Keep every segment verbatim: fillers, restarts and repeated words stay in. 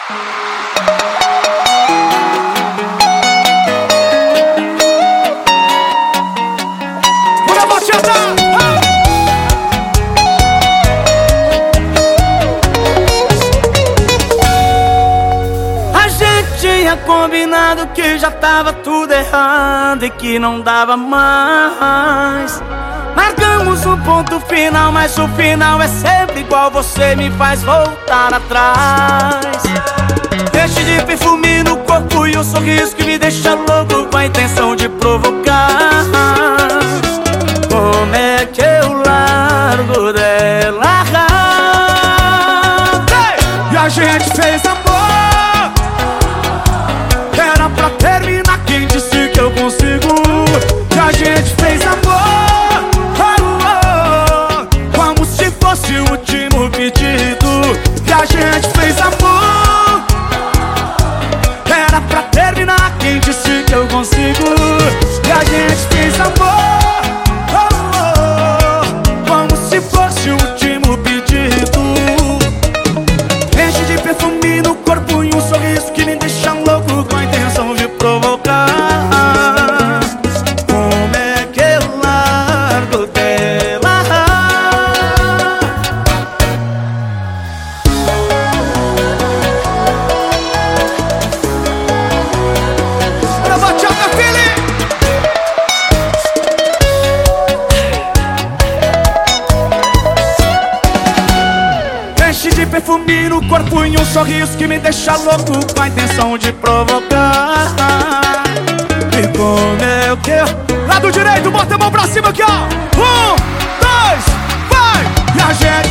Bora, batida! A gente tinha combinado que já tava tudo errado e que não dava mais. Marcamos um ponto final, mas o final é sempre igual. Você me faz voltar atrás. Enche de perfume no corpo e um sorriso que me deixa louco, com a intenção de provocar. Como é que eu largo dela? E a gente fez amor, era pra terminar, quem disse que eu consigo? E a gente fez amor, oh, oh, como se fosse o último pedido. E a gente fez amor, era pra terminar, quem disse que eu consigo? E a gente fez amor, oh, oh, como se fosse o último pedido. Enche de perfume no corpo e um sorriso que me deixa louco, com a intenção de provocar. Como é que eu largo dela? Bora, batida, filho! Enche de perfume no corpo e um sorriso que me deixa louco, com a intenção de provocar. E como é que eu... Lado direito, bota a mão pra cima aqui, ó. Um, dois, vai! E a gente...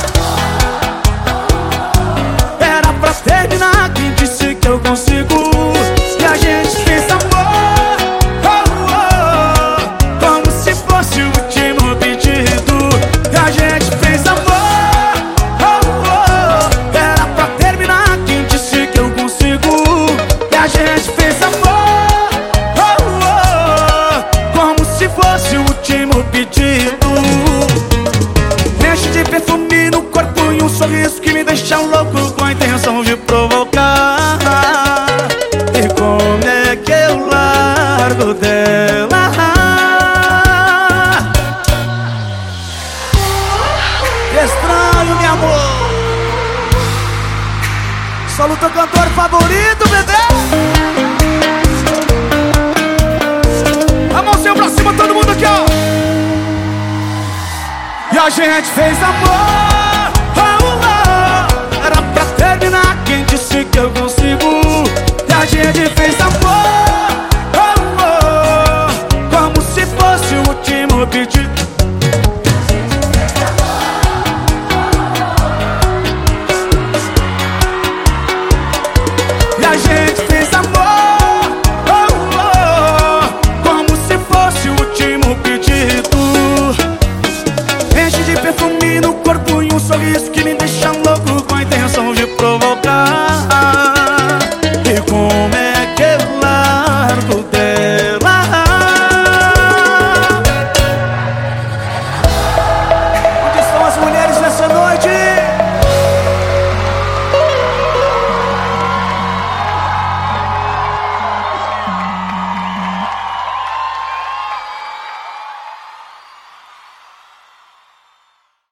Era pra terminar, quem disse que eu consigo? E a gente fez amor, oh, oh, como se fosse o último pedido. E a gente fez amor, a gente fez amor, oh, oh, como se fosse o último pedido. Enche de perfume no corpo e um sorriso que me deixa louco, com a intenção de provocar. E como é que eu largo dela? Que estranho, meu amor. Solo teu cantor favorito, bebê. A mãozinha pra cima, todo mundo aqui, ó. E a gente fez amor.